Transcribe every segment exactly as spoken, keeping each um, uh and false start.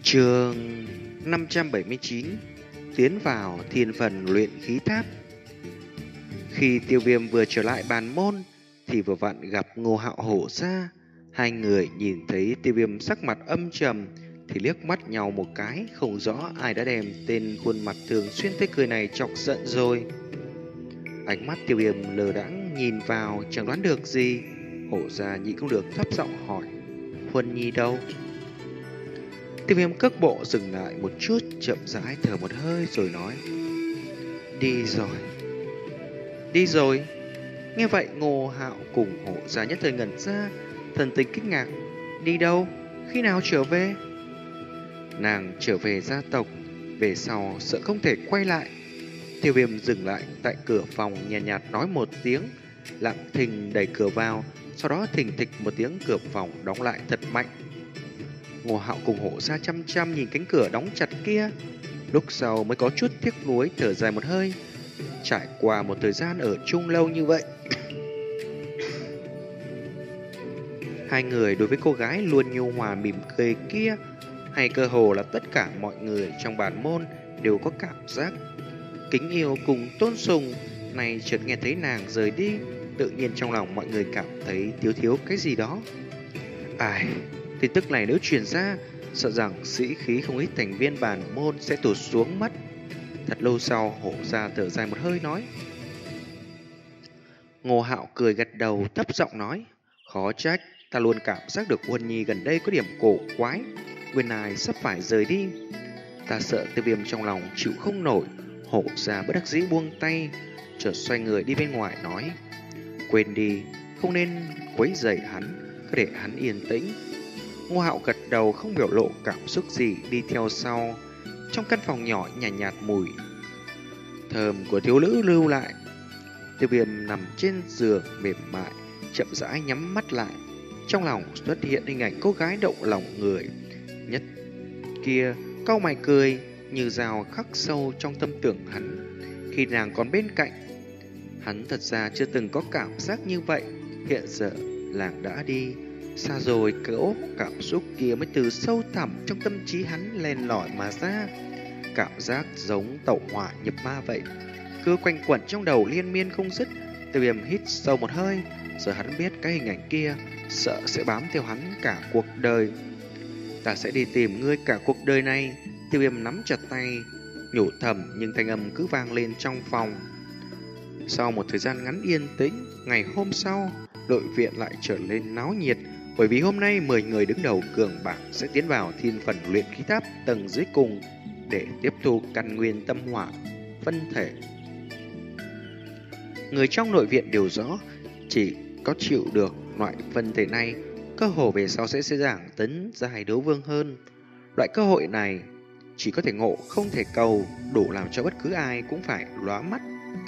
Chương năm trăm bảy mươi chín. Tiến vào thiên phần luyện khí tháp. Khi Tiêu Viêm vừa trở lại bàn môn thì vừa vặn gặp Ngô Hạo Hổ ra. Hai người nhìn thấy Tiêu Viêm sắc mặt âm trầm thì liếc mắt nhau một cái, không rõ ai đã đem tên khuôn mặt thường xuyên tươi cười này chọc giận rồi. Ánh mắt Tiêu Viêm lờ đãng nhìn vào, chẳng đoán được gì. Hổ ra nhịn không được thấp giọng hỏi: Huân Nhi đâu? Tiêu Viêm cước bộ dừng lại một chút, chậm rãi thở một hơi rồi nói: Đi rồi. Đi rồi? Nghe vậy Ngô Hạo cùng Hổ ra nhất thời ngẩn ra, thần tình kinh ngạc. Đi đâu? Khi nào trở về? Nàng trở về gia tộc, về sau sợ không thể quay lại. Tiêu Viêm dừng lại tại cửa phòng, nhàn nhạt, nhạt nói một tiếng, lặng thinh đẩy cửa vào, sau đó thình thịch một tiếng cửa phòng đóng lại thật mạnh. Ngô Hạo cùng Hổ ra chăm chăm nhìn cánh cửa đóng chặt kia, lúc sau mới có chút tiếc nuối thở dài một hơi. Trải qua một thời gian ở chung lâu như vậy, hai người đối với cô gái luôn nhu hòa mỉm cười kia, hay cơ hồ là tất cả mọi người trong bản môn đều có cảm giác kính yêu cùng tôn sùng. Này chợt nghe thấy nàng rời đi, tự nhiên trong lòng mọi người cảm thấy thiếu thiếu cái gì đó. Ai, tin tức này nếu truyền ra, sợ rằng sĩ khí không ít thành viên bản môn sẽ tụt xuống mất. Thật lâu sau, Hổ ra thở dài một hơi nói. Ngô Hạo cười gật đầu, thấp giọng nói: Khó trách, ta luôn cảm giác được Huân Nhi gần đây có điểm cổ quái, nguyên lai sắp phải rời đi. Ta sợ Tiêu Viêm trong lòng chịu không nổi. Hổ ra bất đắc dĩ buông tay, chợt xoay người đi bên ngoài nói: Quên đi, không nên quấy rầy hắn, cứ để hắn yên tĩnh. Ngô Hạo gật đầu không biểu lộ cảm xúc gì, đi theo sau. Trong căn phòng nhỏ nhàn nhạt, nhạt mùi thơm của thiếu nữ lưu lại. Tiêu Viêm nằm trên giường mềm mại, chậm rãi nhắm mắt lại. Trong lòng xuất hiện hình ảnh cô gái động lòng người nhất kia, cau mày cười như rào khắc sâu trong tâm tưởng hắn. Khi nàng còn bên cạnh, hắn thật ra chưa từng có cảm giác như vậy. Hiện giờ nàng đã đi xa rồi, cỗ cảm xúc kia mới từ sâu thẳm trong tâm trí hắn len lỏi mà ra. Cảm giác giống tẩu hỏa nhập ma vậy, cứ quanh quẩn trong đầu liên miên không dứt. Tiêu Viêm hít sâu một hơi, giờ hắn biết cái hình ảnh kia sợ sẽ bám theo hắn cả cuộc đời. Ta sẽ đi tìm ngươi cả cuộc đời này. Tiêu Viêm nắm chặt tay, nhủ thầm, nhưng thanh âm cứ vang lên trong phòng. Sau một thời gian ngắn yên tĩnh, ngày hôm sau, đội viện lại trở lên náo nhiệt, bởi vì hôm nay mười người đứng đầu cường bảng sẽ tiến vào thiên phần luyện khí tháp tầng dưới cùng để tiếp thu căn nguyên tâm hỏa phân thể. Người trong nội viện đều rõ, chỉ có chịu được loại phân thể này, cơ hội về sau sẽ dễ dàng tấn giai đấu vương hơn. Loại cơ hội này chỉ có thể ngộ không thể cầu, đủ làm cho bất cứ ai cũng phải lóa mắt.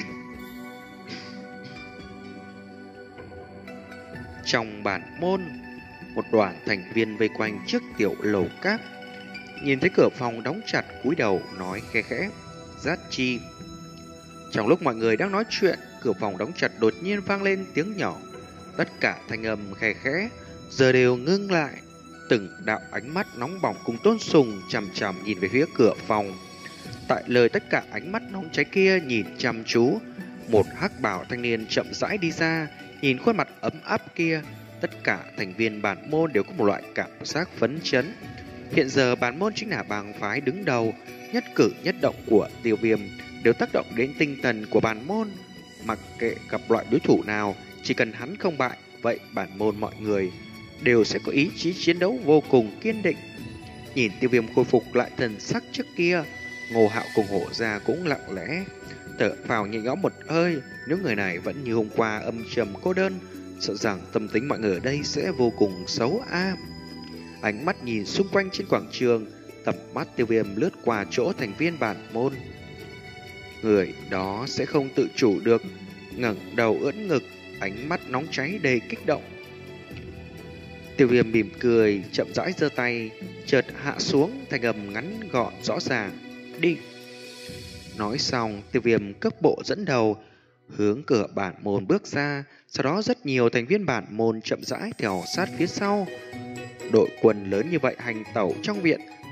Trong bản môn, một đoàn thành viên vây quanh trước tiểu lầu cát, nhìn thấy cửa phòng đóng chặt, cúi đầu nói khẽ khẽ: Giác chi. Trong lúc mọi người đang nói chuyện, cửa phòng đóng chặt đột nhiên vang lên tiếng nhỏ. Tất cả thanh âm khẽ khẽ giờ đều ngưng lại. Từng đạo ánh mắt nóng bỏng cùng tôn sùng chằm chằm nhìn về phía cửa phòng. Tại lời tất cả ánh mắt nóng cháy kia nhìn chăm chú, một hắc bào thanh niên chậm rãi đi ra. Nhìn khuôn mặt ấm áp kia, tất cả thành viên bản môn đều có một loại cảm giác phấn chấn. Hiện giờ bản môn chính là bang phái đứng đầu, nhất cử nhất động của Tiêu Viêm đều tác động đến tinh thần của bản môn. Mặc kệ gặp loại đối thủ nào, chỉ cần hắn không bại, vậy bản môn mọi người đều sẽ có ý chí chiến đấu vô cùng kiên định. Nhìn Tiêu Viêm khôi phục lại thần sắc trước kia, Ngô Hạo cùng Hổ ra cũng lặng lẽ thở vào nhẹ nhõm một hơi. Nếu người này vẫn như hôm qua âm trầm cô đơn, sợ rằng tâm tính mọi người ở đây sẽ vô cùng xấu a. Ánh mắt nhìn xung quanh trên quảng trường, tầm mắt Tiêu Viêm lướt qua chỗ thành viên bản môn. Người đó sẽ không tự chủ được ngẩng đầu ưỡn ngực, ánh mắt nóng cháy đầy kích động. Tiêu Viêm mỉm cười, chậm rãi giơ tay, chợt hạ xuống, thanh âm ngắn gọn rõ ràng: Đi. Nói xong, Tiêu Viêm cước bộ dẫn đầu hướng cửa bản môn bước ra. Sau đó rất nhiều thành viên bản môn chậm rãi theo sát phía sau. Đội quân lớn như vậy hành tẩu trong viện,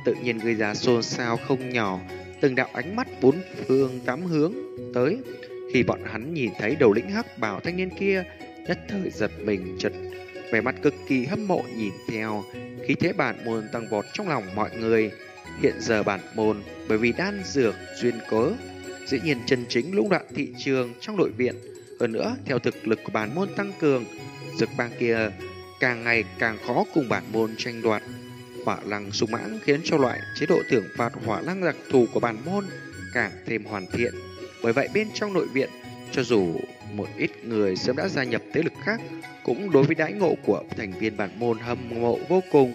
tự nhiên gây ra xôn xao không nhỏ. Từng đạo ánh mắt bốn phương tám hướng tới. Khi bọn hắn nhìn thấy đầu lĩnh hắc bào thanh niên kia, nhất thời giật mình chật, vẻ mặt cực kỳ hâm mộ nhìn theo. Khí thế bản môn tăng vọt trong lòng mọi người. Hiện giờ bản môn bởi vì đan dược duyên cớ, dĩ nhiên chân chính lũng đoạn thị trường trong nội viện. Hơn nữa, theo thực lực của bản môn tăng cường, dược bang kia càng ngày càng khó cùng bản môn tranh đoạt. Hỏa lăng sung mãng khiến cho loại chế độ thưởng phạt hỏa lăng đặc thù của bản môn càng thêm hoàn thiện. Bởi vậy bên trong nội viện, cho dù một ít người sớm đã gia nhập thế lực khác, cũng đối với đãi ngộ của thành viên bản môn hâm mộ vô cùng.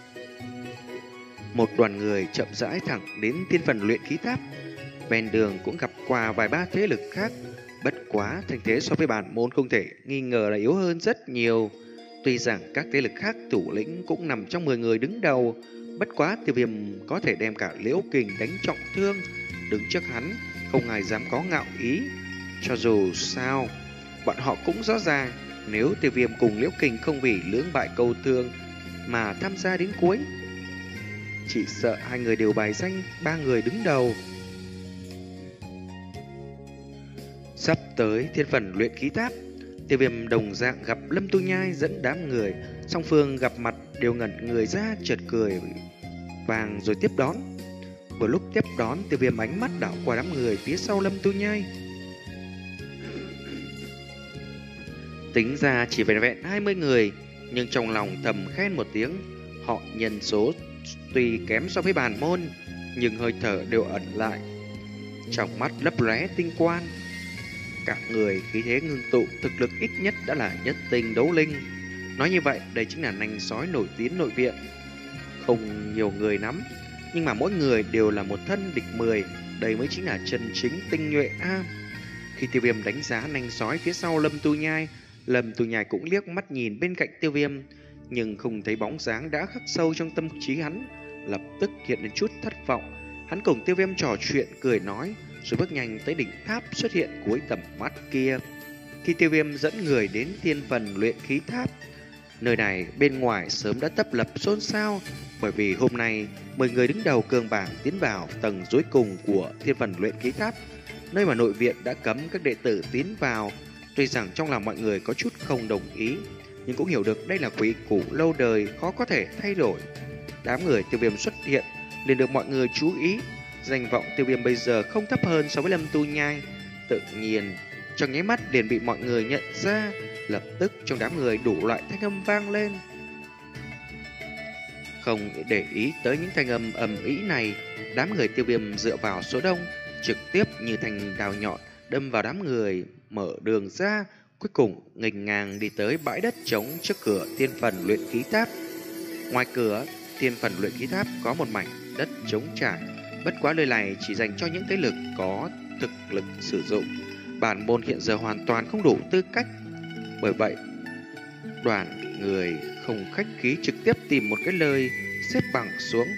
Một đoàn người chậm rãi thẳng đến thiên phần luyện khí tháp. Ven đường cũng gặp qua vài ba thế lực khác, bất quá thành thế so với bản môn không thể nghi ngờ là yếu hơn rất nhiều. Tuy rằng các thế lực khác thủ lĩnh cũng nằm trong mười người đứng đầu, bất quá Tiêu Viêm có thể đem cả Liễu Kình đánh trọng thương, đứng trước hắn không ai dám có ngạo ý. Cho dù sao, bọn họ cũng rõ ràng, nếu Tiêu Viêm cùng Liễu Kình không vì lưỡng bại câu thương mà tham gia đến cuối, chỉ sợ hai người đều bài danh ba người đứng đầu. Sắp tới thiên phần luyện khí tháp, Tiêu Viêm đồng dạng gặp Lâm Tu Nhai dẫn đám người, song phương gặp mặt đều ngẩn người ra, chợt cười vàng rồi tiếp đón. Vừa lúc tiếp đón, Tiêu Viêm ánh mắt đảo qua đám người phía sau Lâm Tu Nhai. Tính ra chỉ vẹn vẹn hai mươi người, nhưng trong lòng thầm khen một tiếng. Họ nhân số tuy kém so với bản môn, nhưng hơi thở đều ẩn lại, trong mắt lấp lóe tinh quang. Cả người khí thế ngưng tụ, thực lực ít nhất đã là nhất tinh đấu linh. Nói như vậy, đây chính là nanh sói nổi tiếng nội viện. Không nhiều người nắm, nhưng mà mỗi người đều là một thân địch mười. Đây mới chính là chân chính tinh nhuệ a. Khi Tiêu Viêm đánh giá nanh sói phía sau Lâm Tu Nhai, Lâm Tu Nhai cũng liếc mắt nhìn bên cạnh Tiêu Viêm, nhưng không thấy bóng dáng đã khắc sâu trong tâm trí hắn, lập tức hiện lên chút thất vọng. Hắn cùng Tiêu Viêm trò chuyện cười nói, rồi bước nhanh tới đỉnh tháp xuất hiện cuối tầm mắt kia. Khi Tiêu Viêm dẫn người đến thiên phần luyện khí tháp, nơi này bên ngoài sớm đã tấp lập xôn xao, bởi vì hôm nay mười người đứng đầu cường bảng tiến vào tầng cuối cùng của thiên phần luyện khí tháp, nơi mà nội viện đã cấm các đệ tử tiến vào. Tuy rằng trong lòng mọi người có chút không đồng ý, nhưng cũng hiểu được đây là quy củ lâu đời khó có thể thay đổi. Đám người Tiêu Viêm xuất hiện liền được mọi người chú ý. Danh vọng Tiêu Viêm bây giờ không thấp hơn so với Lâm Tu Nhai, tự nhiên trong nháy mắt liền bị mọi người nhận ra. Lập tức trong đám người đủ loại thanh âm vang lên. Không để ý tới những thanh âm ầm ĩ này, đám người Tiêu Viêm dựa vào số đông, trực tiếp như thanh đào nhọn đâm vào đám người, mở đường ra, cuối cùng nghênh ngang đi tới bãi đất trống trước cửa thiên phần luyện khí tháp. Ngoài cửa thiên phần luyện khí tháp có một mảnh đất trống trải, bất quá nơi này chỉ dành cho những thế lực có thực lực sử dụng. Bản môn hiện giờ hoàn toàn không đủ tư cách. Bởi vậy, đoàn người không khách khí trực tiếp tìm một cái nơi xếp bằng xuống.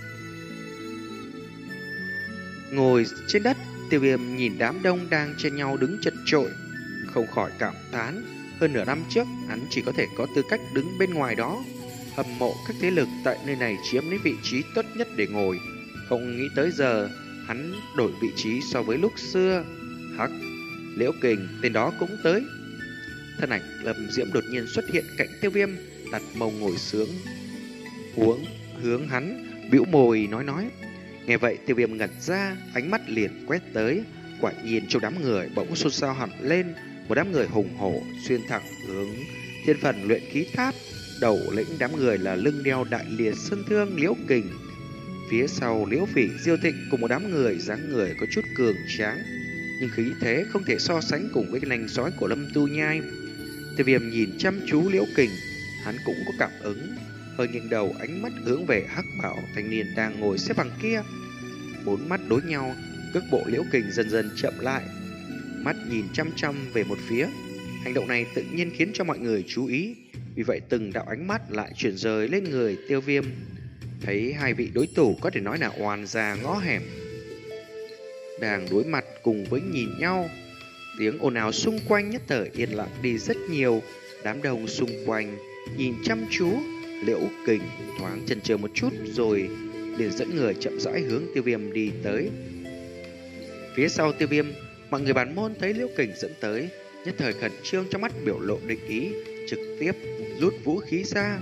Ngồi trên đất, Tiêu Viêm nhìn đám đông đang chen nhau đứng chật chội, không khỏi cảm thán. Hơn nửa năm trước, hắn chỉ có thể có tư cách đứng bên ngoài đó, hâm mộ các thế lực tại nơi này chiếm lấy vị trí tốt nhất để ngồi. Không nghĩ tới giờ, hắn đổi vị trí so với lúc xưa. Hắc, Liễu Kình, tên đó cũng tới. Thân ảnh Lâm Diễm đột nhiên xuất hiện cạnh Tiêu Viêm, đặt mông ngồi xuống, huống hướng hắn, bĩu môi nói nói. Nghe vậy Tiêu Viêm ngẩn ra, ánh mắt liền quét tới. Quả nhiên trong đám người bỗng xôn xao hẳn lên, một đám người hùng hổ xuyên thẳng hướng thiên phần luyện khí tháp. Đầu lĩnh đám người là lưng đeo đại liệt sơn thương Liễu Kình, phía sau Liễu Phỉ, Diêu Thịnh cùng một đám người dáng người có chút cường tráng, nhưng khí thế không thể so sánh cùng với cái nanh sói của Lâm Tu Nhai. Tiêu Viêm nhìn chăm chú Liễu Kình, hắn cũng có cảm ứng, hơi nghiêng đầu, ánh mắt hướng về hắc bảo thanh niên đang ngồi xếp bằng kia. Bốn mắt đối nhau, cước bộ Liễu Kình dần dần chậm lại, mắt nhìn chăm chăm về một phía. Hành động này tự nhiên khiến cho mọi người chú ý, vì vậy từng đạo ánh mắt lại chuyển rời lên người Tiêu Viêm. Thấy hai vị đối thủ có thể nói là oan gia ngõ hẻm đang đối mặt cùng với nhìn nhau, tiếng ồn ào xung quanh nhất thời yên lặng đi rất nhiều. Đám đông xung quanh nhìn chăm chú, Liễu Kình thoáng chần chừ một chút rồi liền dẫn người chậm rãi hướng Tiêu Viêm đi tới. Phía sau Tiêu Viêm, mọi người bản môn thấy Liễu Kình dẫn tới, nhất thời khẩn trương, trong mắt biểu lộ địch ý, trực tiếp rút vũ khí ra.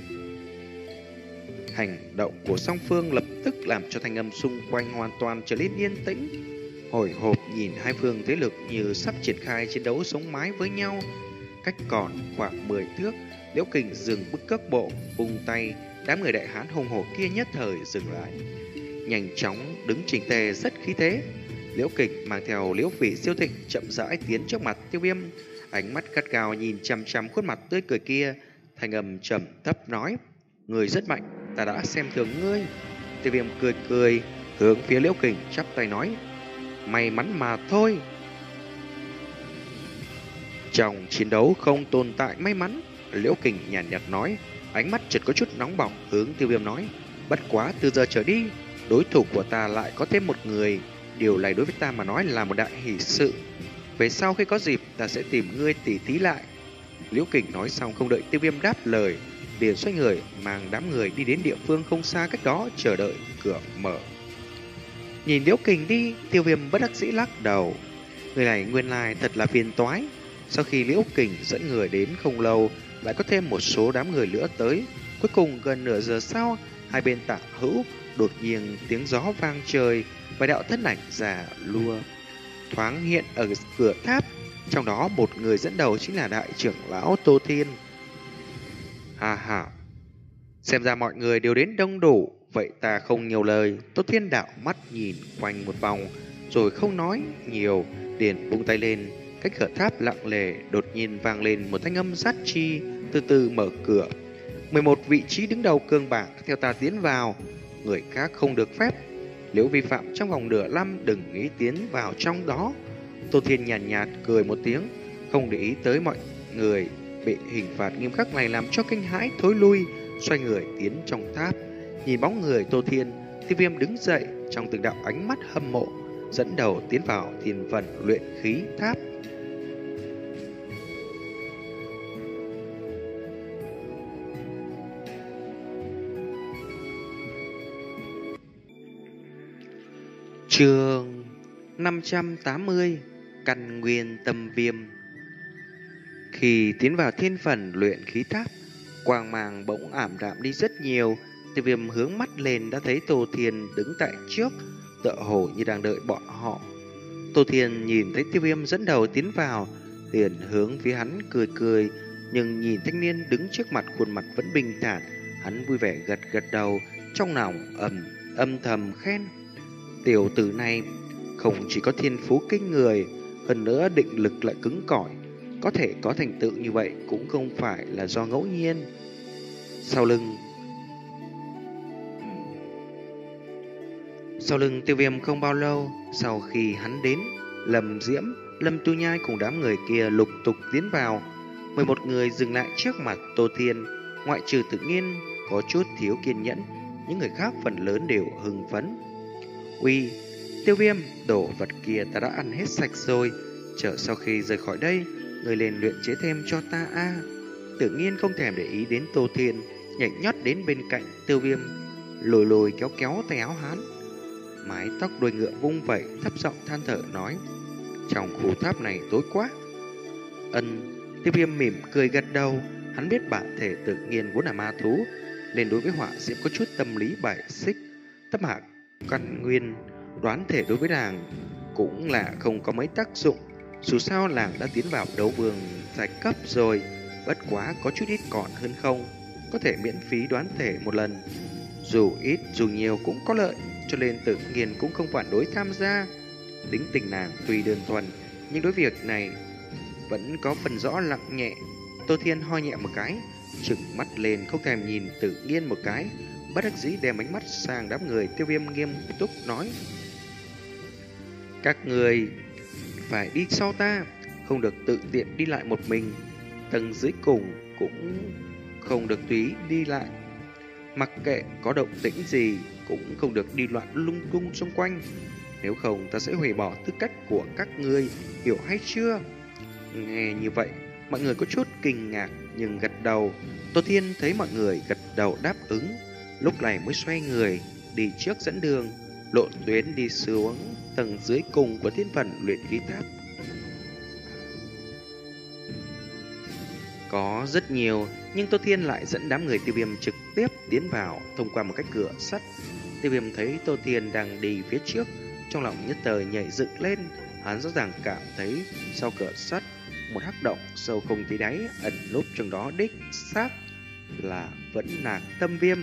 Hành động của song phương lập tức làm cho thanh âm xung quanh hoàn toàn trở nên yên tĩnh. Hồi hộp nhìn hai phương thế lực như sắp triển khai chiến đấu sống mái với nhau. Cách còn khoảng mười thước, Liễu Kình dừng bước cước bộ, vung tay, đám người đại hán hùng hổ kia nhất thời dừng lại. Nhanh chóng đứng chỉnh tề rất khí thế. Liễu Kình mang theo Liễu Phỉ siêu thịnh chậm rãi tiến trước mặt Tiêu Viêm, ánh mắt gắt gao nhìn chằm chằm khuôn mặt tươi cười kia, thanh âm trầm thấp nói: "Người rất mạnh, ta đã xem thường ngươi." Tiêu Viêm cười cười, hướng phía Liễu Kình chắp tay nói: "May mắn mà thôi." Trong chiến đấu không tồn tại may mắn, Liễu Kình nhàn nhạt nói, ánh mắt chợt có chút nóng bỏng, hướng Tiêu Viêm nói: "Bất quá từ giờ trở đi, đối thủ của ta lại có thêm một người, điều này đối với ta mà nói là một đại hỷ sự. Về sau khi có dịp, ta sẽ tìm ngươi tỉ thí lại." Liễu Kình nói xong không đợi Tiêu Viêm đáp lời, liền xoay người mang đám người đi đến địa phương không xa cách đó chờ đợi cửa mở. Nhìn Liễu Kình đi, Tiêu Viêm bất đắc dĩ lắc đầu. Người này nguyên lai thật là phiền toái. Sau khi Liễu Kình dẫn người đến không lâu, lại có thêm một số đám người nữa tới. Cuối cùng gần nửa giờ sau, hai bên tả hữu đột nhiên tiếng gió vang trời, vài đạo thân ảnh già lua thoáng hiện ở cửa tháp. Trong đó một người dẫn đầu chính là đại trưởng lão Tô Thiên. Ha ha, xem ra mọi người đều đến đông đủ, vậy ta không nhiều lời. Tô Thiên đạo mắt nhìn quanh một vòng, rồi không nói nhiều, liền buông tay lên. Cách cửa tháp lặng lề đột nhiên vang lên một thanh âm sát chi, từ từ mở cửa. mười một vị trí đứng đầu cương bảng theo ta tiến vào, người khác không được phép. Nếu vi phạm trong vòng nửa năm đừng nghĩ tiến vào trong đó. Tô Thiên nhàn nhạt, nhạt cười một tiếng, không để ý tới mọi người bị hình phạt nghiêm khắc này làm cho kinh hãi thối lui, xoay người tiến trong tháp. Nhìn bóng người Tô Thiên, Tiêu Viêm đứng dậy, trong từng đạo ánh mắt hâm mộ, dẫn đầu tiến vào thiên phần luyện khí tháp. Chương năm trăm tám mươi, Căn Nguyên Tâm Viêm. Khi tiến vào thiên phần luyện khí tháp, quang mang bỗng ảm đạm đi rất nhiều. Tiêu Viêm hướng mắt lên đã thấy Tô Thiên đứng tại trước, tựa hồ như đang đợi bọn họ. Tô Thiên nhìn thấy Tiêu Viêm dẫn đầu tiến vào, liền hướng phía hắn cười cười, nhưng nhìn thanh niên đứng trước mặt khuôn mặt vẫn bình thản, hắn vui vẻ gật gật đầu, trong lòng ầm âm thầm khen: tiểu tử này không chỉ có thiên phú kinh người, hơn nữa định lực lại cứng cỏi, có thể có thành tựu như vậy cũng không phải là do ngẫu nhiên. Sau lưng Sau lưng Tiêu Viêm không bao lâu, sau khi hắn đến, Lâm Diễm, Lâm Tu Nhai cùng đám người kia lục tục tiến vào. mười một người dừng lại trước mặt Tô Thiên, ngoại trừ Tự Nhiên có chút thiếu kiên nhẫn, những người khác phần lớn đều hưng phấn. Uy, Tiêu Viêm, đồ vật kia ta đã ăn hết sạch rồi, chờ sau khi rời khỏi đây, người lên luyện chế thêm cho ta a. À. Tự Nhiên không thèm để ý đến Tô Thiên, nhảy nhót đến bên cạnh Tiêu Viêm, lùi lùi kéo kéo tay áo hắn, mái tóc đuôi ngựa vung vẩy, thấp giọng than thở nói: trong khu tháp này tối quá. Ân. Tiêu Viêm mỉm cười gật đầu, hắn biết bản thể Tự Nhiên vốn là ma thú, nên đối với họa diễm có chút tâm lý bài xích. Tâm hạc căn nguyên đoán thể đối với nàng cũng là không có mấy tác dụng, dù sao nàng đã tiến vào đấu vương giai cấp rồi, bất quá có chút ít còn hơn không, có thể miễn phí đoán thể một lần, dù ít dù nhiều cũng có lợi, cho nên Tự Nhiên cũng không phản đối tham gia. Tính tình nàng tuy đơn thuần, nhưng đối việc này vẫn có phần rõ lặng nhẹ. Tô Thiên ho nhẹ một cái, trừng mắt lên không thèm nhìn Tự Nhiên một cái, bất đắc dĩ đem ánh mắt sang đám người. Tiêu Viêm nghiêm túc nói: các người phải đi sau ta, không được tự tiện đi lại một mình, tầng dưới cùng cũng không được tùy đi lại, mặc kệ có động tĩnh gì cũng không được đi loạn lung tung xung quanh, nếu không ta sẽ hủy bỏ tư cách của các ngươi, hiểu hay chưa? Nghe như vậy, mọi người có chút kinh ngạc nhưng gật đầu. Tô Thiên thấy mọi người gật đầu đáp ứng, lúc này mới xoay người đi trước dẫn đường, Lộ Tuyến đi xuống tầng dưới cùng của thiên phần luyện khí tháp. Có rất nhiều, nhưng Tô Thiên lại dẫn đám người Tiêu Viêm trực tiếp tiến vào thông qua một cái cửa sắt. Tiêu Viêm thấy Tô Thiên đang đi phía trước, trong lòng nhất thời nhảy dựng lên. Hắn rõ ràng cảm thấy sau cửa sắt một hắc động sâu không thấy đáy, ẩn núp trong đó đích xác là vẫn là Tâm Viêm.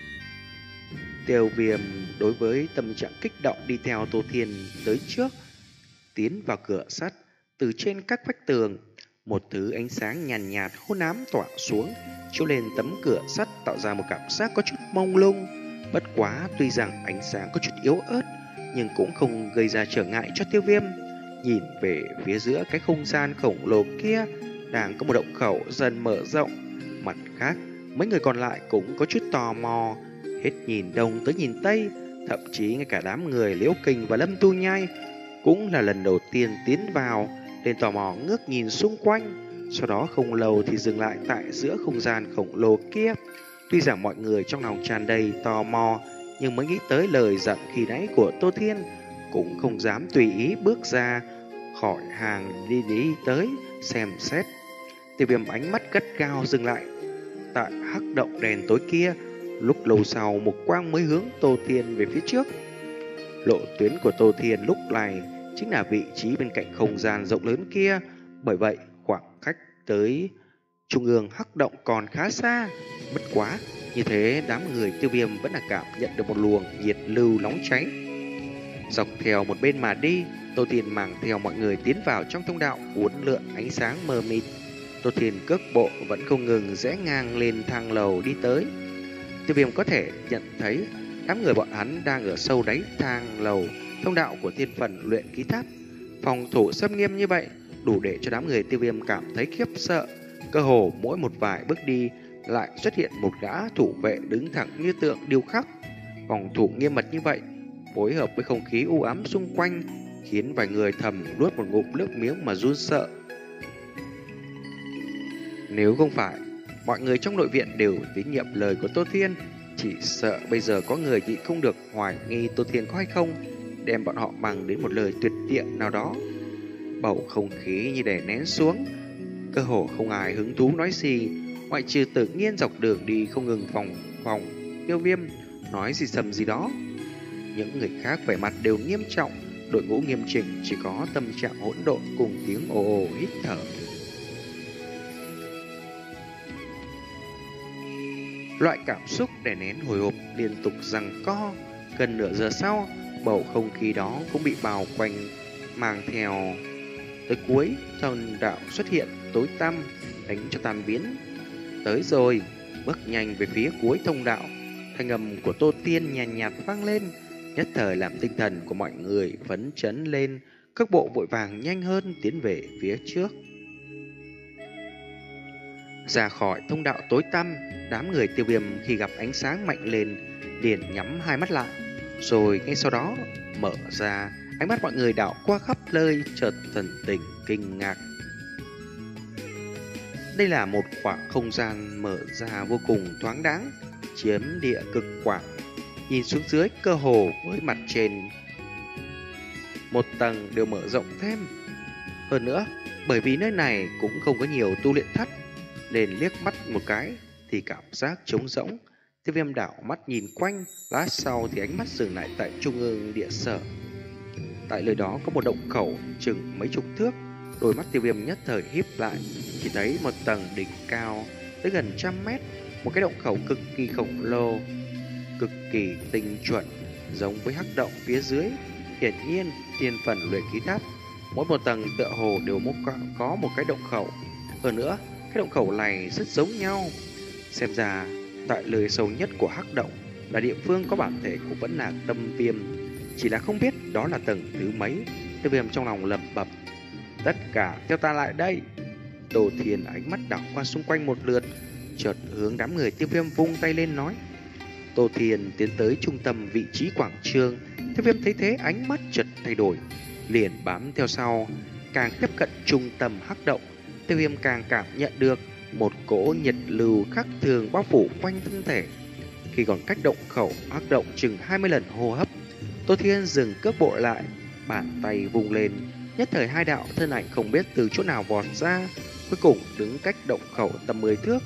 Tiêu Viêm đối với tâm trạng kích động đi theo Tô Thiên tới trước, tiến vào cửa sắt. Từ trên các vách tường, một thứ ánh sáng nhàn nhạt, nhạt hôn ám tỏa xuống, chiếu lên tấm cửa sắt tạo ra một cảm giác có chút mông lung. Bất quá tuy rằng ánh sáng có chút yếu ớt, nhưng cũng không gây ra trở ngại cho Tiêu Viêm. Nhìn về phía giữa cái không gian khổng lồ kia, đang có một động khẩu dần mở rộng. Mặt khác, mấy người còn lại cũng có chút tò mò, hết nhìn đông tới nhìn tây, thậm chí ngay cả đám người Liễu Kình và Lâm Tu Nhai cũng là lần đầu tiên tiến vào, nên tò mò ngước nhìn xung quanh. Sau đó không lâu thì dừng lại tại giữa không gian khổng lồ kia. Tuy rằng mọi người trong lòng tràn đầy tò mò, nhưng mới nghĩ tới lời dặn khi nãy của Tô Thiên, cũng không dám tùy ý bước ra khỏi hàng đi đi tới xem xét. Tiêu Viêm ánh mắt gắt gao dừng lại tại hắc động đèn tối kia. Lúc lâu sau, một quang mới hướng Tô Thiên về phía trước. Lộ tuyến của Tô Thiên lúc này chính là vị trí bên cạnh không gian rộng lớn kia. Bởi vậy, khoảng cách tới trung ương hắc động còn khá xa. Bất quá, như thế đám người Tiêu Viêm vẫn là cảm nhận được một luồng nhiệt lưu nóng cháy. Dọc theo một bên mà đi, Tô Thiên mang theo mọi người tiến vào trong thông đạo uốn lượn ánh sáng mờ mịt. Tô Thiên cước bộ vẫn không ngừng rẽ ngang lên thang lầu đi tới. Tiêu Viêm có thể nhận thấy đám người bọn hắn đang ở sâu đáy thang lầu thông đạo của thiên phần luyện khí tháp. Phòng thủ xâm nghiêm như vậy đủ để cho đám người Tiêu Viêm cảm thấy khiếp sợ. Cơ hồ mỗi một vài bước đi lại xuất hiện một gã thủ vệ đứng thẳng như tượng điêu khắc. Phòng thủ nghiêm mật như vậy phối hợp với không khí u ám xung quanh khiến vài người thầm nuốt một ngụm nước miếng mà run sợ. Nếu không phải mọi người trong nội viện đều tín nhiệm lời của Tô Thiên, chỉ sợ bây giờ có người nhịn không được hoài nghi Tô Thiên có hay không, đem bọn họ bằng đến một lời tuyệt tiện nào đó. Bầu không khí như đè nén xuống, cơ hồ không ai hứng thú nói gì, ngoại trừ Tự Nhiên dọc đường đi không ngừng vòng vòng Tiêu Viêm nói gì sầm gì đó. Những người khác vẻ mặt đều nghiêm trọng, đội ngũ nghiêm chỉnh, chỉ có tâm trạng hỗn độn cùng tiếng ồ ồ hít thở. Loại cảm xúc đè nén hồi hộp liên tục giằng co. Gần nửa giờ sau, bầu không khí đó cũng bị bao quanh, mang theo tới cuối thông đạo xuất hiện tối tăm, đánh cho tan biến. Tới rồi, bước nhanh về phía cuối thông đạo, thanh âm của Tô Tiên nhàn nhạt, nhạt vang lên, nhất thời làm tinh thần của mọi người phấn chấn lên, các bộ vội vàng nhanh hơn tiến về phía trước. Ra khỏi thông đạo tối tăm, đám người Tiêu Viêm khi gặp ánh sáng mạnh lên liền nhắm hai mắt lại, rồi ngay sau đó mở ra. Ánh mắt mọi người đảo qua khắp nơi, chợt thần tình kinh ngạc. Đây là một khoảng không gian mở ra vô cùng thoáng đáng, chiếm địa cực quảng. Nhìn xuống dưới, cơ hồ với mặt trên một tầng đều mở rộng thêm. Hơn nữa, bởi vì nơi này cũng không có nhiều tu luyện thất, nên liếc mắt một cái thì cảm giác trống rỗng. Tiêu Viêm đảo mắt nhìn quanh, lát sau thì ánh mắt dừng lại tại trung ương địa sở. Tại nơi đó có một động khẩu chừng mấy chục thước. Đôi mắt Tiêu Viêm nhất thời híp lại, chỉ thấy một tầng đỉnh cao tới gần trăm mét, một cái động khẩu cực kỳ khổng lồ, cực kỳ tinh chuẩn, giống với hắc động phía dưới. Hiển nhiên, thiên phần luyện khí tháp mỗi một tầng tựa hồ đều có một cái động khẩu. Hơn nữa, cái động khẩu này rất giống nhau. Xem ra, tại lời sâu nhất của hắc động là địa phương có bản thể của Vẫn Lạc Tâm Viêm, chỉ là không biết đó là tầng thứ mấy. Tiêu Viêm trong lòng lẩm bẩm, tất cả theo ta lại đây. Tô Thiên ánh mắt đảo qua xung quanh một lượt, chợt hướng đám người Tiêu Viêm vung tay lên nói. Tô Thiên tiến tới trung tâm vị trí quảng trường. Tiêu Viêm thấy thế ánh mắt chợt thay đổi, liền bám theo sau. Càng tiếp cận trung tâm hắc động, Tiêu Viêm càng cảm nhận được một cỗ nhiệt lưu khắc thường bao phủ quanh thân thể. Khi còn cách động khẩu ác động chừng hai mươi lần hô hấp, Tô Thiên dừng cước bộ lại, bàn tay vùng lên, nhất thời hai đạo thân ảnh không biết từ chỗ nào vọt ra, cuối cùng đứng cách động khẩu tầm mười thước.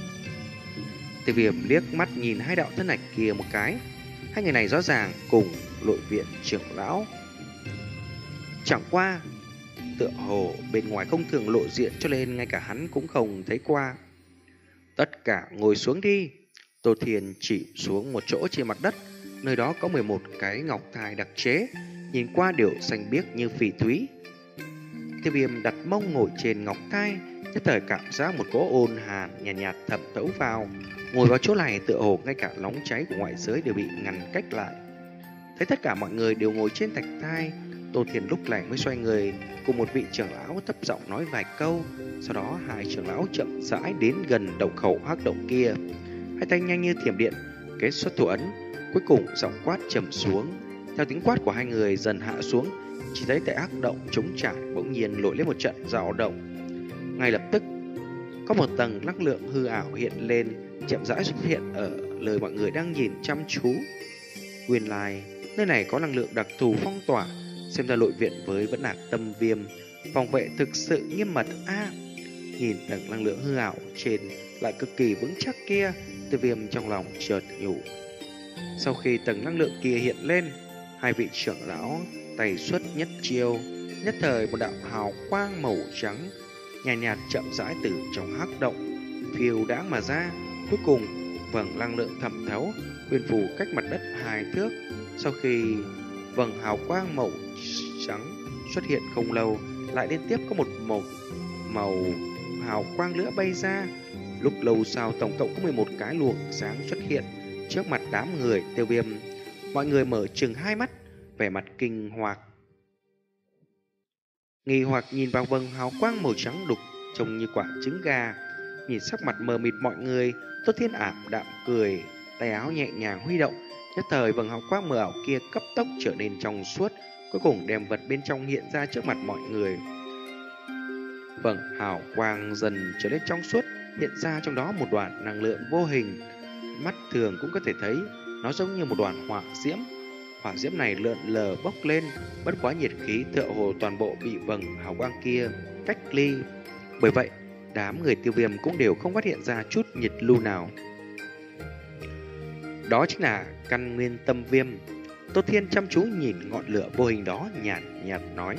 Tiêu Viêm liếc mắt nhìn hai đạo thân ảnh kia một cái, hai người này rõ ràng cùng nội viện trưởng lão. Chẳng qua, tựa hồ bên ngoài không thường lộ diện cho nên ngay cả hắn cũng không thấy qua. Tất cả ngồi xuống đi. Tô Thiên chỉ xuống một chỗ trên mặt đất, nơi đó có mười một cái ngọc thai đặc chế, nhìn qua đều xanh biếc như phỉ thúy. Tiêu Viêm đặt mông ngồi trên ngọc thai, nhất thời cảm giác một cỗ ôn hàn nhàn nhạt, nhạt thẩm thấu vào. Ngồi vào chỗ này tựa hồ ngay cả nóng cháy của ngoại giới đều bị ngăn cách lại. Thấy tất cả mọi người đều ngồi trên thạch thai, Tô Thiên lúc này mới xoay người cùng một vị trưởng lão thấp giọng nói vài câu. Sau đó hai trưởng lão chậm rãi đến gần động khẩu hắc động kia, hai tay nhanh như thiểm điện kết xuất thủ ấn. Cuối cùng giọng quát trầm xuống. Theo tiếng quát của hai người dần hạ xuống, chỉ thấy tại hắc động trống trải bỗng nhiên nổi lên một trận dao động. Ngay lập tức có một tầng năng lượng hư ảo hiện lên, chậm rãi xuất hiện ở nơi mọi người đang nhìn chăm chú. Nguyên lai nơi này có năng lượng đặc thù phong tỏa, xem ra nội viện với vẫn là tâm viêm, phòng vệ thực sự nghiêm mật a. À, nhìn tầng năng lượng hư ảo trên lại cực kỳ vững chắc kia, Tiêu Viêm trong lòng chợt nhủ. Sau khi tầng năng lượng kia hiện lên, hai vị trưởng lão tay xuất nhất chiêu, nhất thời một đạo hào quang màu trắng nhàn nhạt, nhạt chậm rãi từ trong hắc động phiêu đãng mà ra. Cuối cùng vầng năng lượng thẩm thấu huyền phù cách mặt đất hai thước. Sau khi vầng hào quang màu trắng xuất hiện không lâu, lại liên tiếp có một màu màu hào quang nữa bay ra. Lúc lâu sau tổng cộng có mười một cái luồng sáng xuất hiện trước mặt đám người Tiêu Viêm. Mọi người mở trừng hai mắt, vẻ mặt kinh hoặc nghi hoặc nhìn vào vầng hào quang màu trắng đục trông như quả trứng gà. Nhìn sắc mặt mờ mịt mọi người, Tô Thiên ảm đạm cười, tay áo nhẹ nhàng huy động, nhất thời vầng hào quang mờ ảo kia cấp tốc trở nên trong suốt, cuối cùng đem vật bên trong hiện ra trước mặt mọi người. Vầng hào quang dần trở nên trong suốt, hiện ra trong đó một đoàn năng lượng vô hình, mắt thường cũng có thể thấy nó giống như một đoàn hỏa diễm. Hỏa diễm này lượn lờ bốc lên, bất quá nhiệt khí tựa hồ toàn bộ bị vầng hào quang kia cách ly. Bởi vậy, đám người Tiêu Viêm cũng đều không phát hiện ra chút nhiệt lưu nào. Đó chính là căn nguyên tâm viêm. Tô Thiên chăm chú nhìn ngọn lửa vô hình đó, nhàn nhạt nói.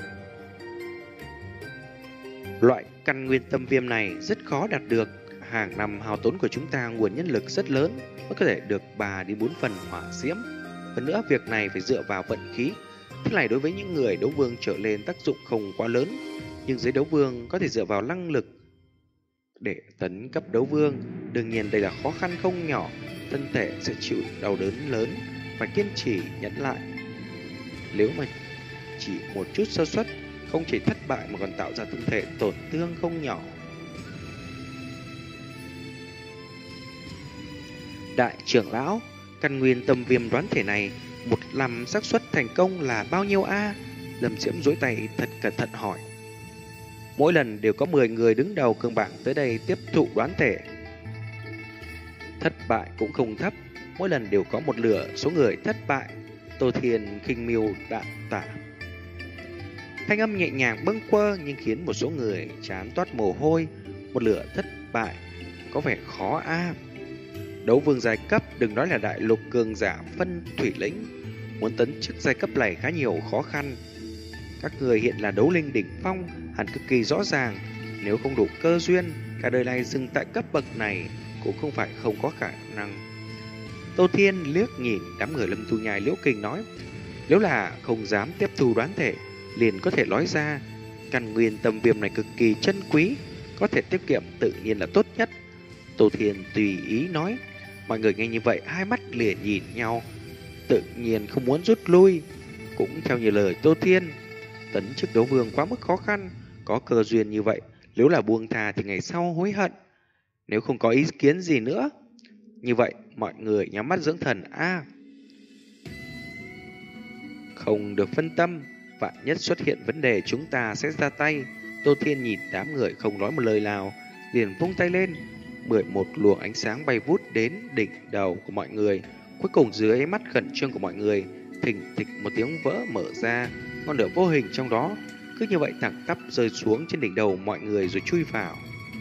Loại căn nguyên tâm viêm này rất khó đạt được. Hàng năm hao tốn của chúng ta nguồn nhân lực rất lớn mới có thể được ba đến bốn phần hỏa diễm. Hơn nữa việc này phải dựa vào vận khí. Thế này đối với những người đấu vương trở lên tác dụng không quá lớn, nhưng dưới đấu vương có thể dựa vào năng lực để tấn cấp đấu vương. Đương nhiên đây là khó khăn không nhỏ, thân thể sẽ chịu đau đớn lớn, phải kiên trì nhẫn lại. Nếu mà chỉ một chút sơ suất, không chỉ thất bại mà còn tạo ra thân thể tổn thương không nhỏ. Đại trưởng lão, căn nguyên tâm viêm đoán thể này một năm xác suất thành công là bao nhiêu a? À? Lâm Diễm duỗi tay thật cẩn thận hỏi. Mỗi lần đều có mười người đứng đầu cường bảng tới đây tiếp thụ đoán thể. Thất bại cũng không thấp, mỗi lần đều có một nửa số người thất bại. Tô Thiên khinh miêu đạm tả. Thanh âm nhẹ nhàng bâng quơ nhưng khiến một số người chán toát mồ hôi. Một nửa thất bại có vẻ khó a. À. Đấu vương giai cấp, đừng nói là đại lục cường giả phân thủy lĩnh, muốn tấn chức giai cấp này khá nhiều khó khăn. Các người hiện là đấu linh đỉnh phong, hẳn cực kỳ rõ ràng. Nếu không đủ cơ duyên, cả đời này dừng tại cấp bậc này cũng không phải không có khả năng. Tô Thiên liếc nhìn đám người Lâm Tu Nhai Liễu Kình nói, nếu là không dám tiếp thu đoán thể, liền có thể nói ra căn nguyên tâm viêm này cực kỳ chân quý, có thể tiết kiệm tự nhiên là tốt nhất. Tô Thiên tùy ý nói. Mọi người nghe như vậy hai mắt liền nhìn nhau, tự nhiên không muốn rút lui. Cũng theo như lời Tô Thiên, tấn chức đấu vương quá mức khó khăn, có cơ duyên như vậy, nếu là buông thà thì ngày sau hối hận. Nếu không có ý kiến gì nữa, như vậy mọi người nhắm mắt dưỡng thần a. À, không được phân tâm, vạn nhất xuất hiện vấn đề chúng ta sẽ ra tay. Tô Thiên nhìn đám người không nói một lời nào, liền vung tay lên. mười một luồng ánh sáng bay vút đến đỉnh đầu của mọi người. Cuối cùng dưới ánh mắt khẩn trương của mọi người, thình thịch một tiếng vỡ mở ra, ngọn lửa vô hình trong đó cứ như vậy thẳng tắp rơi xuống trên đỉnh đầu mọi người rồi chui vào.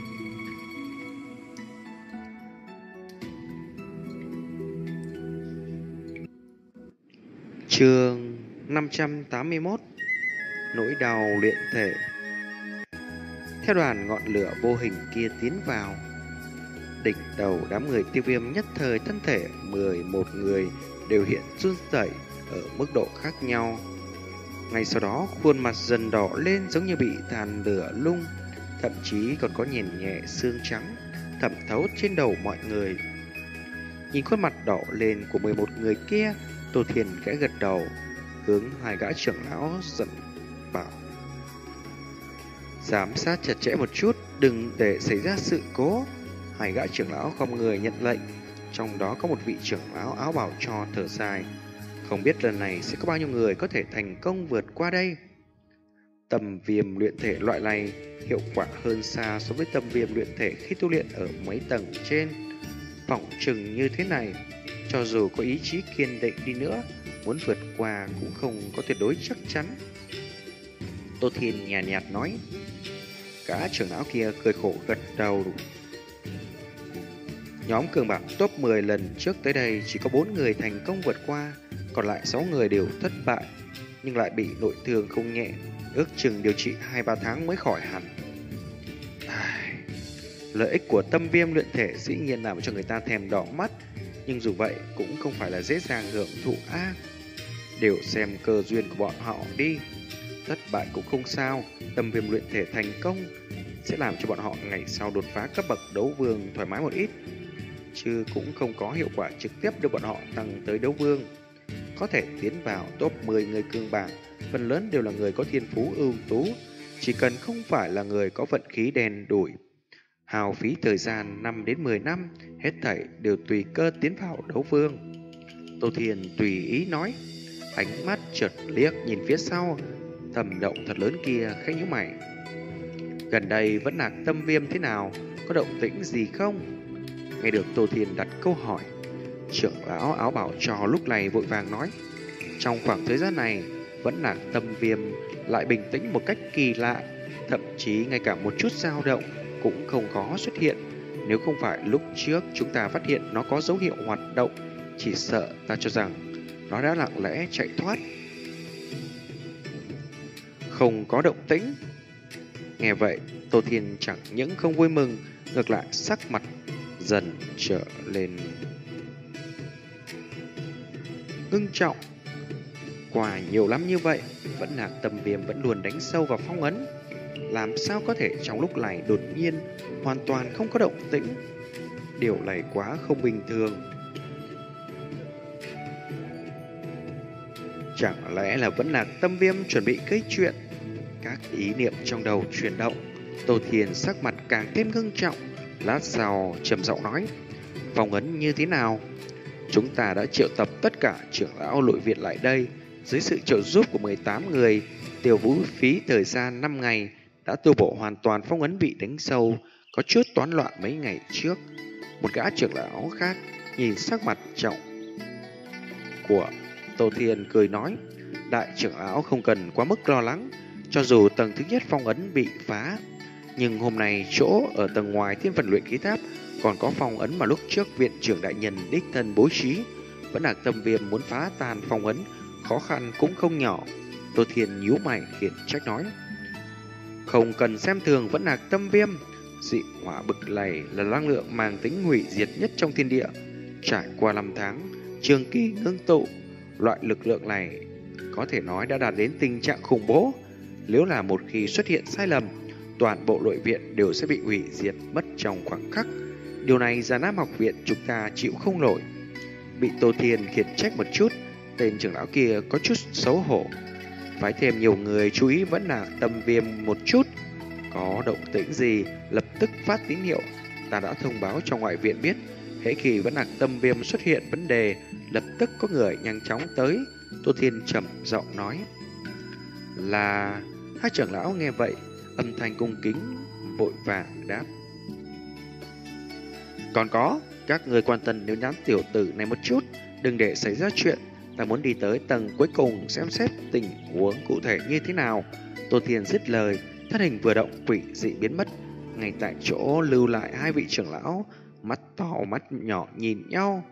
Chương năm trăm tám mươi mốt. Nỗi đau luyện thể. Theo đoàn ngọn lửa vô hình kia tiến vào, đỉnh đầu đám người Tiêu Viêm nhất thời thân thể mười một người đều hiện run rẩy ở mức độ khác nhau. Ngay sau đó khuôn mặt dần đỏ lên giống như bị than lửa lung, thậm chí còn có nhền nhẹ xương trắng thẩm thấu trên đầu mọi người. Nhìn khuôn mặt đỏ lên của mười một người kia, Tô Thiên khẽ gật đầu, hướng hai gã trưởng lão giận bảo: giám sát chặt chẽ một chút, đừng để xảy ra sự cố. Hai gã trưởng lão không người nhận lệnh, trong đó có một vị trưởng lão áo bào cho thở dài: không biết lần này sẽ có bao nhiêu người có thể thành công vượt qua đây. Tầm viêm luyện thể loại này hiệu quả hơn xa so với tầm viêm luyện thể khi tu luyện ở mấy tầng trên. Phỏng chừng như thế này, cho dù có ý chí kiên định đi nữa, muốn vượt qua cũng không có tuyệt đối chắc chắn. Tô Thiên nhàn nhạt, nhạt nói. Cả trưởng lão kia cười khổ gật đầu. Nhóm cường bạo top mười lần trước tới đây chỉ có bốn người thành công vượt qua, còn lại sáu người đều thất bại, nhưng lại bị nội thương không nhẹ, ước chừng điều trị hai ba tháng mới khỏi hẳn. Ai... Lợi ích của tâm viêm luyện thể dĩ nhiên làm cho người ta thèm đỏ mắt, nhưng dù vậy cũng không phải là dễ dàng hưởng thụ a. Đều xem cơ duyên của bọn họ đi. Thất bại cũng không sao, tâm viêm luyện thể thành công sẽ làm cho bọn họ ngày sau đột phá cấp bậc đấu vương thoải mái một ít, chứ cũng không có hiệu quả trực tiếp đưa bọn họ tăng tới đấu vương. Có thể tiến vào top mười người cương bảng, phần lớn đều là người có thiên phú ưu tú, chỉ cần không phải là người có vận khí đen đủi. Hào phí thời gian năm đến mười năm, hết thảy đều tùy cơ tiến vào đấu vương. Tô Thiên tùy ý nói, ánh mắt chợt liếc nhìn phía sau, thầm động thật lớn kia khẽ nhíu mày. Gần đây vẫn là tâm viêm thế nào, có động tĩnh gì không? Nghe được Tô Thiên đặt câu hỏi, trưởng lão áo bảo cho lúc này vội vàng nói, trong khoảng thời gian này vẫn là tâm viêm lại bình tĩnh một cách kỳ lạ, thậm chí ngay cả một chút dao động cũng không có xuất hiện. Nếu không phải lúc trước chúng ta phát hiện nó có dấu hiệu hoạt động, chỉ sợ ta cho rằng nó đã lặng lẽ chạy thoát. Không có động tĩnh. Nghe vậy, Tô Thiên chẳng những không vui mừng, ngược lại sắc mặt dần trở lên ngưng trọng. Quả nhiều lắm như vậy, vẫn là tâm viêm vẫn luôn đánh sâu vào phong ấn. Làm sao có thể trong lúc này đột nhiên hoàn toàn không có động tĩnh? Điều này quá không bình thường. Chẳng lẽ là vẫn là tâm viêm chuẩn bị gây chuyện? Các ý niệm trong đầu chuyển động, Tô Thiên sắc mặt càng thêm ngưng trọng. Lát sau trầm giọng nói, phong ấn như thế nào? Chúng ta đã triệu tập tất cả trưởng lão nội viện lại đây. Dưới sự trợ giúp của mười tám người, tiêu vũ phí thời gian năm ngày, đã tu bổ hoàn toàn phong ấn bị đánh sâu, có chút toán loạn mấy ngày trước. Một gã trưởng lão khác nhìn sắc mặt trọng của Tô Thiên cười nói, đại trưởng lão không cần quá mức lo lắng. Cho dù tầng thứ nhất phong ấn bị phá, nhưng hôm nay chỗ ở tầng ngoài thiên phần luyện khí tháp còn có phong ấn mà lúc trước viện trưởng đại nhân đích thân bố trí. Vẫn là tâm viêm muốn phá tan phong ấn, khó khăn cũng không nhỏ. Tô Thiên nhíu mày khiển trách nói, không cần xem thường vẫn là tâm viêm. Dị hỏa bực này là năng lượng mang tính hủy diệt nhất trong thiên địa. Trải qua năm tháng trường kỳ ngưng tụ, loại lực lượng này có thể nói đã đạt đến tình trạng khủng bố. Nếu là một khi xuất hiện sai lầm, toàn bộ nội viện đều sẽ bị hủy diệt mất trong khoảng khắc. Điều này Già Nam học viện chúng ta chịu không nổi. Bị Tô Thiên khiển trách một chút, tên trưởng lão kia có chút xấu hổ. Phái thêm nhiều người chú ý vẫn là tâm viêm một chút. Có động tĩnh gì lập tức phát tín hiệu. Ta đã thông báo cho ngoại viện biết, hễ khi vẫn là tâm viêm xuất hiện vấn đề, lập tức có người nhanh chóng tới. Tô Thiên trầm giọng nói. Là... Hai trưởng lão nghe vậy, âm thanh cung kính vội vàng đáp. Còn có, các người quan tâm nếu nhắn tiểu tử này một chút, đừng để xảy ra chuyện. Ta muốn đi tới tầng cuối cùng xem xét tình huống cụ thể như thế nào. Tô Thiên dứt lời, thân hình vừa động quỷ dị biến mất. Ngay tại chỗ lưu lại hai vị trưởng lão, mắt to mắt nhỏ nhìn nhau.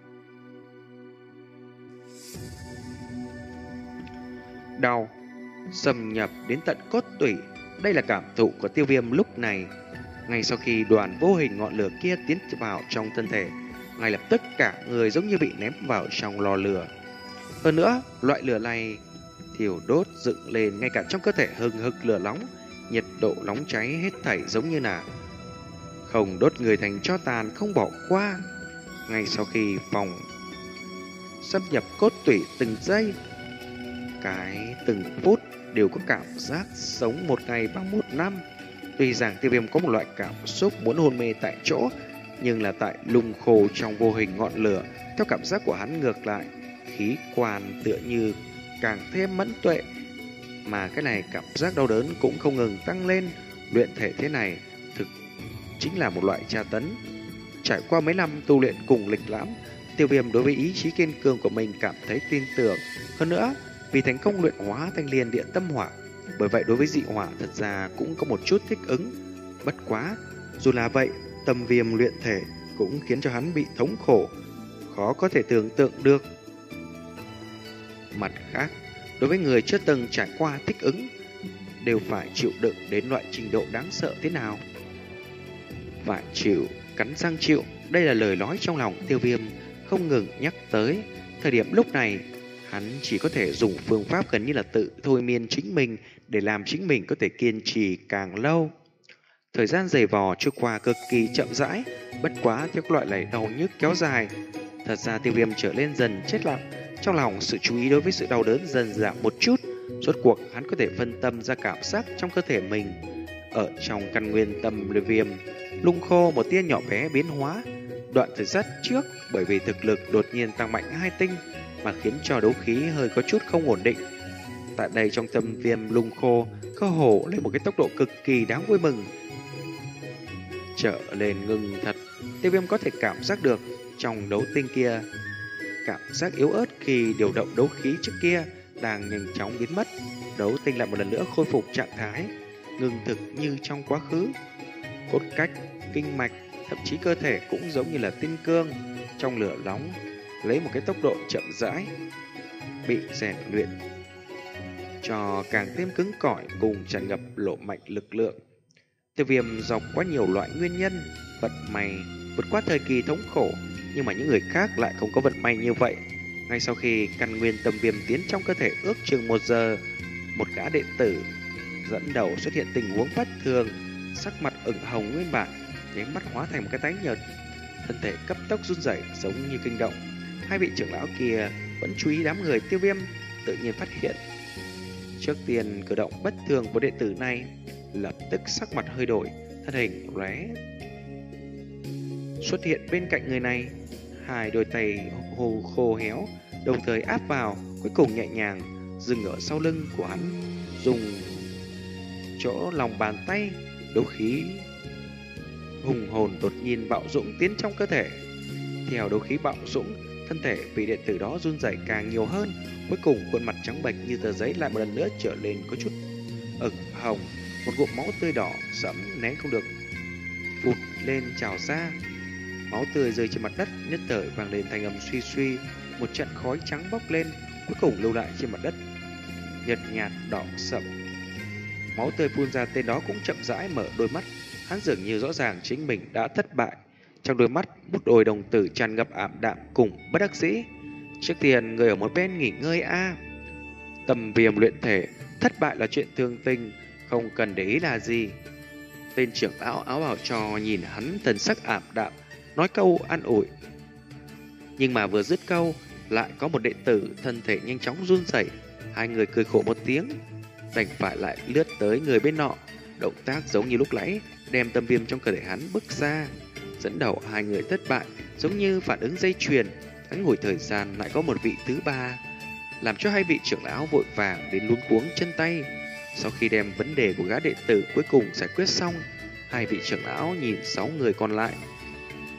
Đau xâm nhập đến tận cốt tủy, đây là cảm thụ của Tiêu Viêm lúc này. Ngay sau khi đoàn vô hình ngọn lửa kia tiến vào trong thân thể, ngay lập tức cả người giống như bị ném vào trong lò lửa. Hơn nữa, loại lửa này thiêu đốt dựng lên ngay cả trong cơ thể hừng hực lửa nóng, nhiệt độ nóng cháy hết thảy giống như là không đốt người thành tro tàn không bỏ qua. Ngay sau khi phòng xâm nhập cốt tủy từng giây, cái từng phút đều có cảm giác sống một ngày bằng một năm. Tuy rằng Tiêu Viêm có một loại cảm xúc muốn hôn mê tại chỗ, nhưng là tại lung khô trong vô hình ngọn lửa, theo cảm giác của hắn ngược lại, khí quan tựa như càng thêm mẫn tuệ. Mà cái này cảm giác đau đớn cũng không ngừng tăng lên. Luyện thể thế này thực chính là một loại tra tấn. Trải qua mấy năm tu luyện cùng lịch lãm, Tiêu Viêm đối với ý chí kiên cường của mình cảm thấy tin tưởng. Hơn nữa, vì thành công luyện hóa thanh liên điện tâm hỏa, bởi vậy đối với dị hỏa thật ra cũng có một chút thích ứng. Bất quá, dù là vậy, tâm viêm luyện thể cũng khiến cho hắn bị thống khổ, khó có thể tưởng tượng được. Mặt khác, đối với người chưa từng trải qua thích ứng, đều phải chịu đựng đến loại trình độ đáng sợ thế nào. Phải chịu, cắn răng chịu, đây là lời nói trong lòng Tiêu Viêm không ngừng nhắc tới. Thời điểm lúc này, hắn chỉ có thể dùng phương pháp gần như là tự thôi miên chính mình để làm chính mình có thể kiên trì càng lâu. Thời gian dày vò trôi qua cực kỳ chậm rãi, bất quá theo loại này đau nhức kéo dài. Thật ra Tiêu Viêm trở lên dần chết lặng, trong lòng sự chú ý đối với sự đau đớn dần giảm một chút. Rốt cuộc hắn có thể phân tâm ra cảm giác trong cơ thể mình. Ở trong căn nguyên tâm viêm, lung khô một tia nhỏ bé biến hóa. Đoạn thời gian trước bởi vì thực lực đột nhiên tăng mạnh hai tinh mà khiến cho đấu khí hơi có chút không ổn định. Tại đây trong tâm viêm lung khô cơ hồ lên một cái tốc độ cực kỳ đáng vui mừng, trở lên ngừng thật. Tiêu Viêm có thể cảm giác được trong đấu tinh kia, cảm giác yếu ớt khi điều động đấu khí trước kia đang nhanh chóng biến mất. Đấu tinh lại một lần nữa khôi phục trạng thái ngừng thực như trong quá khứ. Cốt cách, kinh mạch, thậm chí cơ thể cũng giống như là tinh cương trong lửa nóng, lấy một cái tốc độ chậm rãi bị rèn luyện cho càng thêm cứng cỏi cùng tràn ngập lộ mạnh lực lượng. Tiêu Viêm dọc quá nhiều loại nguyên nhân, vận may vượt qua thời kỳ thống khổ, nhưng mà những người khác lại không có vận may như vậy. Ngay sau khi căn nguyên tâm viêm tiến trong cơ thể ước chừng một giờ, một gã đệ tử dẫn đầu xuất hiện tình huống bất thường, sắc mặt ửng hồng nguyên bản, nháy mắt hóa thành một cái tái nhợt, thân thể cấp tốc run rẩy giống như kinh động. Hai vị trưởng lão kia vẫn chú ý đám người Tiêu Viêm, tự nhiên phát hiện trước tiên cử động bất thường của đệ tử này, lập tức sắc mặt hơi đổi, thân hình lóe xuất hiện bên cạnh người này, hai đôi tay hồ khô héo đồng thời áp vào, cuối cùng nhẹ nhàng dừng ở sau lưng của hắn, dùng chỗ lòng bàn tay, đấu khí hùng hồn đột nhiên bạo dũng tiến trong cơ thể. Theo đấu khí bạo dũng, thân thể vị đệ tử đó run rẩy càng nhiều hơn, cuối cùng khuôn mặt trắng bệch như tờ giấy lại một lần nữa trở lên có chút ửng hồng, một ngụm máu tươi đỏ sẫm nén không được phụt lên trào ra. Máu tươi rơi trên mặt đất, nhất thời vang lên thanh âm suy suy, một trận khói trắng bốc lên, cuối cùng lưu lại trên mặt đất nhợt nhạt đỏ sậm. Máu tươi phun ra, tên đó cũng chậm rãi mở đôi mắt, hắn dường như rõ ràng chính mình đã thất bại. Trong đôi mắt một đôi đồng tử tràn ngập ảm đạm cùng bất đắc dĩ. Trước tiên người ở một bên nghỉ ngơi a. Tâm viêm luyện thể, thất bại là chuyện thương tình, không cần để ý là gì. Tên trưởng lão áo bào cho nhìn hắn thần sắc ảm đạm, nói câu an ủi. Nhưng mà vừa dứt câu, lại có một đệ tử thân thể nhanh chóng run rẩy. Hai người cười khổ một tiếng, đành phải lại lướt tới người bên nọ, động tác giống như lúc nãy, đem tâm viêm trong cơ thể hắn bức ra. Dẫn đầu hai người thất bại, giống như phản ứng dây chuyền, ngắn ngủi thời gian lại có một vị thứ ba, làm cho hai vị trưởng lão vội vàng đến luống cuống chân tay. Sau khi đem vấn đề của gã đệ tử cuối cùng giải quyết xong, hai vị trưởng lão nhìn sáu người còn lại,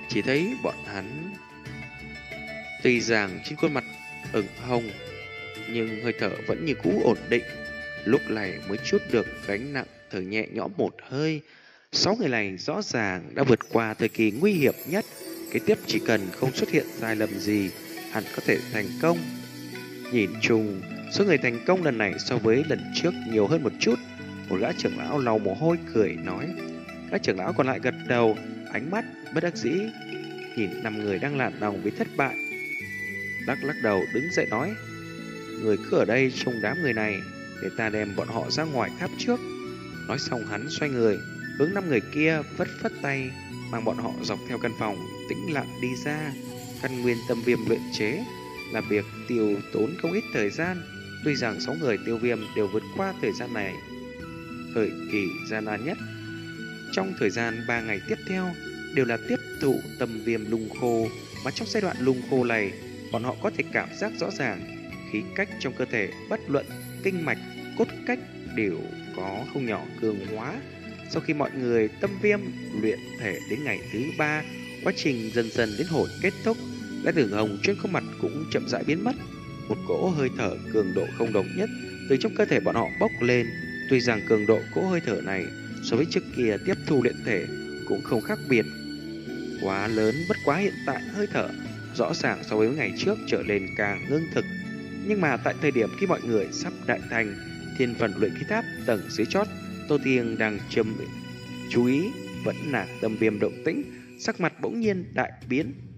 Chỉ thấy bọn hắn tuy rằng trên khuôn mặt ửng hồng, nhưng hơi thở vẫn như cũ ổn định. Lúc này mới chút được gánh nặng, thở nhẹ nhõm một hơi. Sáu người này rõ ràng đã vượt qua thời kỳ nguy hiểm nhất. Kế tiếp chỉ cần không xuất hiện sai lầm gì, hẳn có thể thành công. Nhìn chung, số người thành công lần này so với lần trước nhiều hơn một chút. Một gã trưởng lão lau mồ hôi cười nói. Các trưởng lão còn lại gật đầu, ánh mắt bất đắc dĩ nhìn năm người đang lạn lòng với thất bại. Lắc lắc đầu đứng dậy nói, người cứ ở đây trông đám người này, để ta đem bọn họ ra ngoài tháp trước. Nói xong hắn xoay người hướng năm người kia phất phất tay, mang bọn họ dọc theo căn phòng tĩnh lặng đi ra. Căn nguyên tâm viêm luyện chế là việc tiêu tốn không ít thời gian. Tuy rằng sáu người tiêu viêm đều vượt qua thời gian này, thời kỳ gian nan nhất. Trong thời gian ba ngày tiếp theo đều là tiếp thụ tâm viêm lung khô, mà trong giai đoạn lung khô này, bọn họ có thể cảm giác rõ ràng khí cách trong cơ thể, bất luận kinh mạch, cốt cách đều có không nhỏ cường hóa. Sau khi mọi người tâm viêm luyện thể đến ngày thứ ba, quá trình dần dần đến hồi kết thúc, lẽ tưởng hồng trên khuôn mặt cũng chậm rãi biến mất. Một cỗ hơi thở cường độ không đồng nhất từ trong cơ thể bọn họ bốc lên. Tuy rằng cường độ cỗ hơi thở này so với trước kia tiếp thu luyện thể cũng không khác biệt quá lớn, bất quá hiện tại hơi thở rõ ràng so với ngày trước trở nên càng ngưng thực. Nhưng mà tại thời điểm khi mọi người sắp đại thành thiên phần luyện khí tháp tầng dưới chót, Tô Tiên đang châm chú ý vẫn là tâm viêm động tĩnh, sắc mặt bỗng nhiên đại biến.